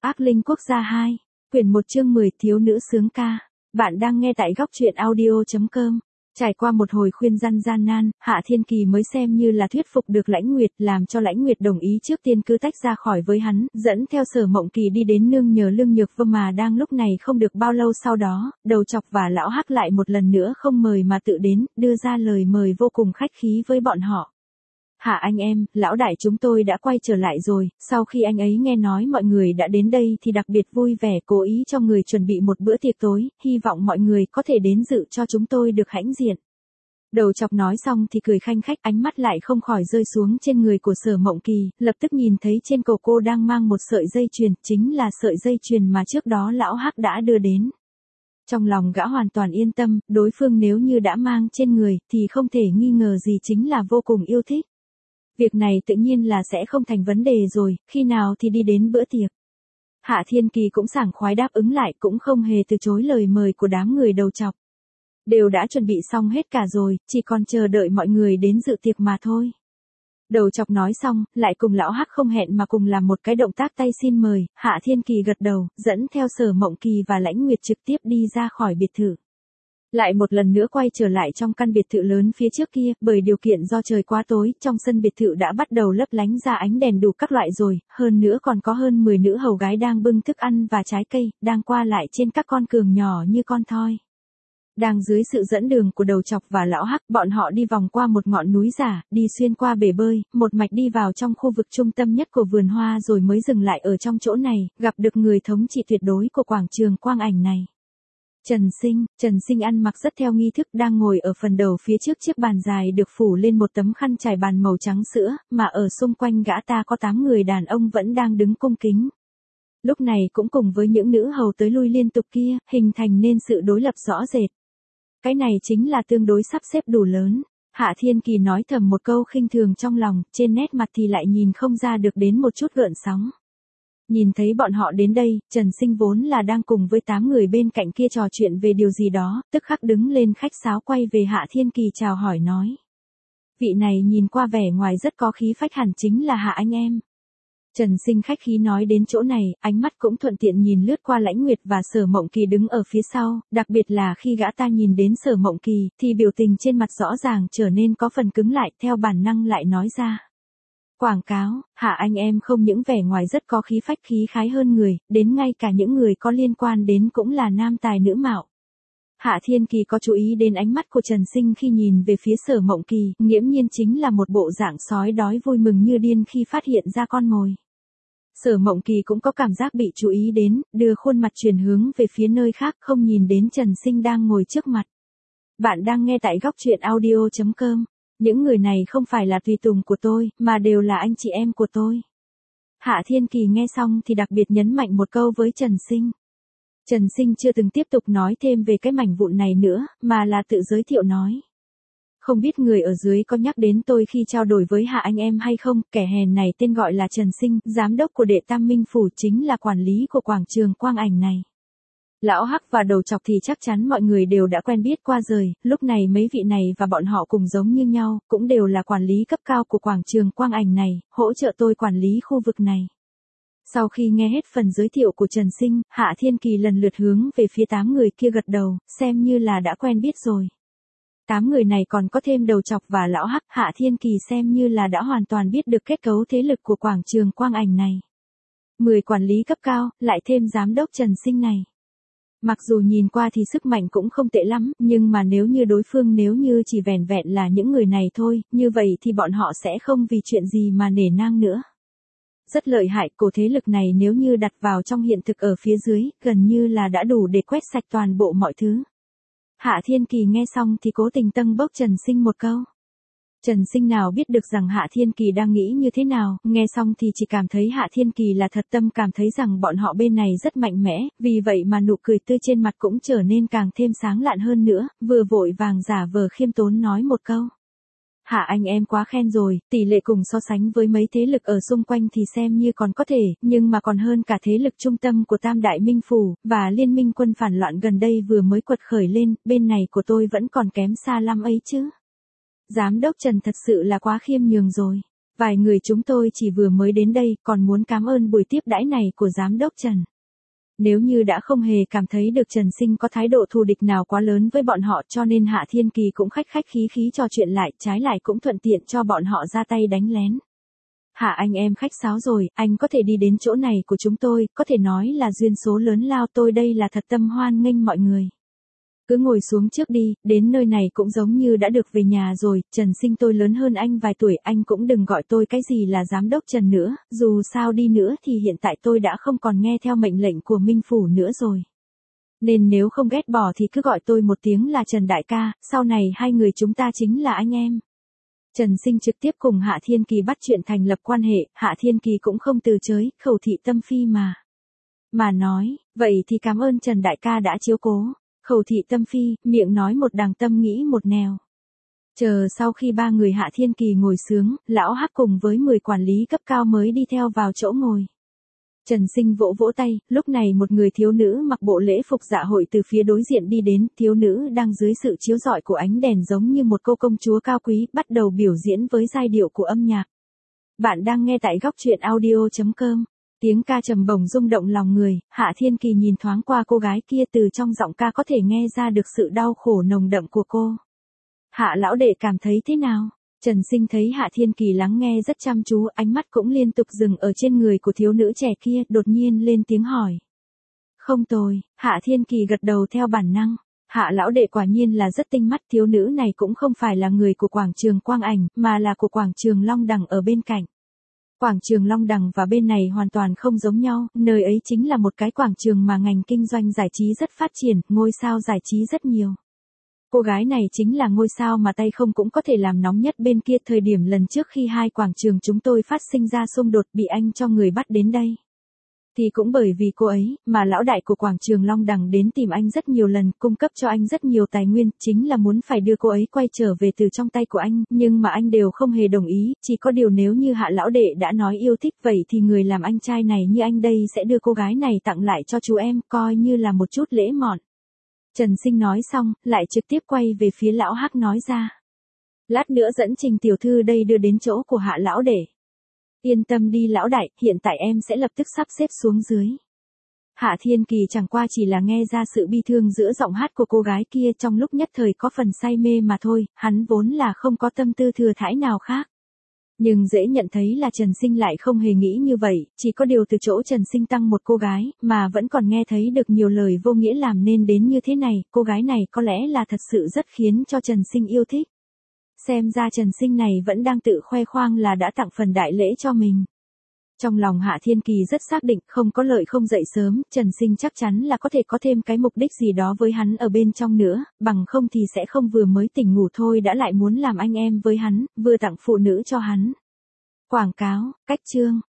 Ác Linh Quốc gia 2, quyển 1 chương 10 thiếu nữ sướng ca. Bạn đang nghe tại góc truyện audio.com. Trải qua một hồi khuyên răn gian nan, Hạ Thiên Kỳ mới xem như là thuyết phục được Lãnh Nguyệt, làm cho Lãnh Nguyệt đồng ý trước tiên cứ tách ra khỏi với hắn, dẫn theo Sở Mộng Kỳ đi đến nương nhờ Lương Nhược Vân. Mà đang lúc này không được bao lâu sau đó, Đầu Chọc và Lão Hắc lại một lần nữa không mời mà tự đến, đưa ra lời mời vô cùng khách khí với bọn họ. Hạ anh em, lão đại chúng tôi đã quay trở lại rồi, sau khi anh ấy nghe nói mọi người đã đến đây thì đặc biệt vui vẻ cố ý cho người chuẩn bị một bữa tiệc tối, hy vọng mọi người có thể đến dự cho chúng tôi được hãnh diện. Đầu Chọc nói xong thì cười khanh khách, ánh mắt lại không khỏi rơi xuống trên người của Sở Mộng Kỳ, lập tức nhìn thấy trên cổ cô đang mang một sợi dây chuyền, chính là sợi dây chuyền mà trước đó Lão Hắc đã đưa đến. Trong lòng gã hoàn toàn yên tâm, đối phương nếu như đã mang trên người thì không thể nghi ngờ gì chính là vô cùng yêu thích. Việc này tự nhiên là sẽ không thành vấn đề rồi, khi nào thì đi đến bữa tiệc. Hạ Thiên Kỳ cũng sảng khoái đáp ứng lại, cũng không hề từ chối lời mời của đám người Đầu Chọc. Đều đã chuẩn bị xong hết cả rồi, chỉ còn chờ đợi mọi người đến dự tiệc mà thôi. Đầu Chọc nói xong, lại cùng Lão Hắc không hẹn mà cùng làm một cái động tác tay xin mời, Hạ Thiên Kỳ gật đầu, dẫn theo Sở Mộng Kỳ và Lãnh Nguyệt trực tiếp đi ra khỏi biệt thự. Lại một lần nữa quay trở lại trong căn biệt thự lớn phía trước kia, bởi điều kiện do trời quá tối, trong sân biệt thự đã bắt đầu lấp lánh ra ánh đèn đủ các loại rồi, hơn nữa còn có hơn 10 nữ hầu gái đang bưng thức ăn và trái cây, đang qua lại trên các con cừng nhỏ như con thoi. Đang dưới sự dẫn đường của Đầu Chọc và Lão Hắc, bọn họ đi vòng qua một ngọn núi giả, đi xuyên qua bể bơi, một mạch đi vào trong khu vực trung tâm nhất của vườn hoa rồi mới dừng lại ở trong chỗ này, gặp được người thống trị tuyệt đối của quảng trường Quang Ảnh này. Trần Sinh ăn mặc rất theo nghi thức, đang ngồi ở phần đầu phía trước chiếc bàn dài được phủ lên một tấm khăn trải bàn màu trắng sữa, mà ở xung quanh gã ta có 8 người đàn ông vẫn đang đứng cung kính. Lúc này cũng cùng với những nữ hầu tới lui liên tục kia, hình thành nên sự đối lập rõ rệt. Cái này chính là tương đối sắp xếp đủ lớn. Hạ Thiên Kỳ nói thầm một câu khinh thường trong lòng, trên nét mặt thì lại nhìn không ra được đến một chút gợn sóng. Nhìn thấy bọn họ đến đây, Trần Sinh vốn là đang cùng với 8 người bên cạnh kia trò chuyện về điều gì đó, tức khắc đứng lên khách sáo quay về Hạ Thiên Kỳ chào hỏi nói. Vị này nhìn qua vẻ ngoài rất có khí phách, hẳn chính là Hạ anh em. Trần Sinh khách khí nói đến chỗ này, ánh mắt cũng thuận tiện nhìn lướt qua Lãnh Nguyệt và Sở Mộng Kỳ đứng ở phía sau, đặc biệt là khi gã ta nhìn đến Sở Mộng Kỳ, thì biểu tình trên mặt rõ ràng trở nên có phần cứng lại, theo bản năng lại nói ra. Quảng cáo, Hạ anh em không những vẻ ngoài rất có khí phách khí khái hơn người, đến ngay cả những người có liên quan đến cũng là nam tài nữ mạo. Hạ Thiên Kỳ có chú ý đến ánh mắt của Trần Sinh khi nhìn về phía Sở Mộng Kỳ, nghiễm nhiên chính là một bộ dạng sói đói vui mừng như điên khi phát hiện ra con mồi. Sở Mộng Kỳ cũng có cảm giác bị chú ý đến, đưa khuôn mặt chuyển hướng về phía nơi khác, không nhìn đến Trần Sinh đang ngồi trước mặt. Bạn đang nghe tại góc truyện audio.com. Những người này không phải là tùy tùng của tôi, mà đều là anh chị em của tôi. Hạ Thiên Kỳ nghe xong thì đặc biệt nhấn mạnh một câu với Trần Sinh. Trần Sinh chưa từng tiếp tục nói thêm về cái mảnh vụn này nữa, mà là tự giới thiệu nói. Không biết người ở dưới có nhắc đến tôi khi trao đổi với Hạ anh em hay không, kẻ hèn này tên gọi là Trần Sinh, giám đốc của Đệ Tam Minh Phủ, chính là quản lý của quảng trường Quang Ảnh này. Lão Hắc và Đầu Chọc thì chắc chắn mọi người đều đã quen biết qua rồi, lúc này mấy vị này và bọn họ cùng giống như nhau, cũng đều là quản lý cấp cao của quảng trường Quang Ảnh này, hỗ trợ tôi quản lý khu vực này. Sau khi nghe hết phần giới thiệu của Trần Sinh, Hạ Thiên Kỳ lần lượt hướng về phía 8 người kia gật đầu, xem như là đã quen biết rồi. 8 người này còn có thêm Đầu Chọc và Lão Hắc, Hạ Thiên Kỳ xem như là đã hoàn toàn biết được kết cấu thế lực của quảng trường Quang Ảnh này. 10 quản lý cấp cao, lại thêm giám đốc Trần Sinh này. Mặc dù nhìn qua thì sức mạnh cũng không tệ lắm, nhưng mà nếu như đối phương chỉ vẻn vẹn là những người này thôi, như vậy thì bọn họ sẽ không vì chuyện gì mà nể nang nữa. Rất lợi hại, cổ thế lực này nếu như đặt vào trong hiện thực ở phía dưới, gần như là đã đủ để quét sạch toàn bộ mọi thứ. Hạ Thiên Kỳ nghe xong thì cố tình tâng bốc Trần Sinh một câu. Trần Sinh nào biết được rằng Hạ Thiên Kỳ đang nghĩ như thế nào, nghe xong thì chỉ cảm thấy Hạ Thiên Kỳ là thật tâm cảm thấy rằng bọn họ bên này rất mạnh mẽ, vì vậy mà nụ cười tươi trên mặt cũng trở nên càng thêm sáng lạn hơn nữa, vừa vội vàng giả vờ khiêm tốn nói một câu. Hạ anh em quá khen rồi, tỷ lệ cùng so sánh với mấy thế lực ở xung quanh thì xem như còn có thể, nhưng mà còn hơn cả thế lực trung tâm của Tam Đại Minh Phủ, và liên minh quân phản loạn gần đây vừa mới quật khởi lên, bên này của tôi vẫn còn kém xa lắm ấy chứ. Giám đốc Trần thật sự là quá khiêm nhường rồi. Vài người chúng tôi chỉ vừa mới đến đây, còn muốn cảm ơn buổi tiếp đãi này của giám đốc Trần. Nếu như đã không hề cảm thấy được Trần Sinh có thái độ thù địch nào quá lớn với bọn họ, cho nên Hạ Thiên Kỳ cũng khách khách khí khí trò chuyện lại, trái lại cũng thuận tiện cho bọn họ ra tay đánh lén. Hạ anh em khách sáo rồi, anh có thể đi đến chỗ này của chúng tôi, có thể nói là duyên số lớn lao, tôi đây là thật tâm hoan nghênh mọi người. Cứ ngồi xuống trước đi, đến nơi này cũng giống như đã được về nhà rồi, Trần Sinh tôi lớn hơn anh vài tuổi, anh cũng đừng gọi tôi cái gì là giám đốc Trần nữa, dù sao đi nữa thì hiện tại tôi đã không còn nghe theo mệnh lệnh của Minh Phủ nữa rồi. Nên nếu không ghét bỏ thì cứ gọi tôi một tiếng là Trần đại ca, sau này hai người chúng ta chính là anh em. Trần Sinh trực tiếp cùng Hạ Thiên Kỳ bắt chuyện thành lập quan hệ, Hạ Thiên Kỳ cũng không từ chối, khẩu thị tâm phi mà nói, vậy thì cảm ơn Trần đại ca đã chiếu cố. Khẩu thị tâm phi, miệng nói một đằng tâm nghĩ một nẻo. Chờ sau khi ba người Hạ Thiên Kỳ ngồi sướng, lão Hắc cùng với 10 quản lý cấp cao mới đi theo vào chỗ ngồi. Trần Sinh vỗ vỗ tay, lúc này một người thiếu nữ mặc bộ lễ phục dạ hội từ phía đối diện đi đến, thiếu nữ đang dưới sự chiếu rọi của ánh đèn giống như một cô công chúa cao quý, bắt đầu biểu diễn với giai điệu của âm nhạc. Bạn đang nghe tại góc truyện audio.com. Tiếng ca trầm bổng rung động lòng người, Hạ Thiên Kỳ nhìn thoáng qua cô gái kia, từ trong giọng ca có thể nghe ra được sự đau khổ nồng đậm của cô. Hạ lão đệ cảm thấy thế nào? Trần Sinh thấy Hạ Thiên Kỳ lắng nghe rất chăm chú, ánh mắt cũng liên tục dừng ở trên người của thiếu nữ trẻ kia, đột nhiên lên tiếng hỏi. Không tồi, Hạ Thiên Kỳ gật đầu theo bản năng. Hạ lão đệ quả nhiên là rất tinh mắt, thiếu nữ này cũng không phải là người của quảng trường Quang Ảnh, mà là của quảng trường Long Đằng ở bên cạnh. Quảng trường Long Đằng và bên này hoàn toàn không giống nhau, nơi ấy chính là một cái quảng trường mà ngành kinh doanh giải trí rất phát triển, ngôi sao giải trí rất nhiều. Cô gái này chính là ngôi sao mà tay không cũng có thể làm nóng nhất bên kia, thời điểm lần trước khi hai quảng trường chúng tôi phát sinh ra xung đột bị anh cho người bắt đến đây. Thì cũng bởi vì cô ấy, mà lão đại của quảng trường Long Đằng đến tìm anh rất nhiều lần, cung cấp cho anh rất nhiều tài nguyên, chính là muốn phải đưa cô ấy quay trở về từ trong tay của anh, nhưng mà anh đều không hề đồng ý, chỉ có điều nếu như Hạ lão đệ đã nói yêu thích vậy thì người làm anh trai này như anh đây sẽ đưa cô gái này tặng lại cho chú em, coi như là một chút lễ mọn. Trần Sinh nói xong, lại trực tiếp quay về phía lão Hắc nói ra. Lát nữa dẫn Trình tiểu thư đây đưa đến chỗ của Hạ lão đệ. Yên tâm đi lão đại, hiện tại em sẽ lập tức sắp xếp xuống dưới. Hạ Thiên Kỳ chẳng qua chỉ là nghe ra sự bi thương giữa giọng hát của cô gái kia, trong lúc nhất thời có phần say mê mà thôi, hắn vốn là không có tâm tư thừa thãi nào khác. Nhưng dễ nhận thấy là Trần Sinh lại không hề nghĩ như vậy, chỉ có điều từ chỗ Trần Sinh tăng một cô gái, mà vẫn còn nghe thấy được nhiều lời vô nghĩa làm nên đến như thế này, cô gái này có lẽ là thật sự rất khiến cho Trần Sinh yêu thích. Xem ra Trần Sinh này vẫn đang tự khoe khoang là đã tặng phần đại lễ cho mình. Trong lòng Hạ Thiên Kỳ rất xác định, không có lợi không dậy sớm, Trần Sinh chắc chắn là có thể có thêm cái mục đích gì đó với hắn ở bên trong nữa, bằng không thì sẽ không vừa mới tỉnh ngủ thôi đã lại muốn làm anh em với hắn, vừa tặng phụ nữ cho hắn. Quảng cáo, cách chương,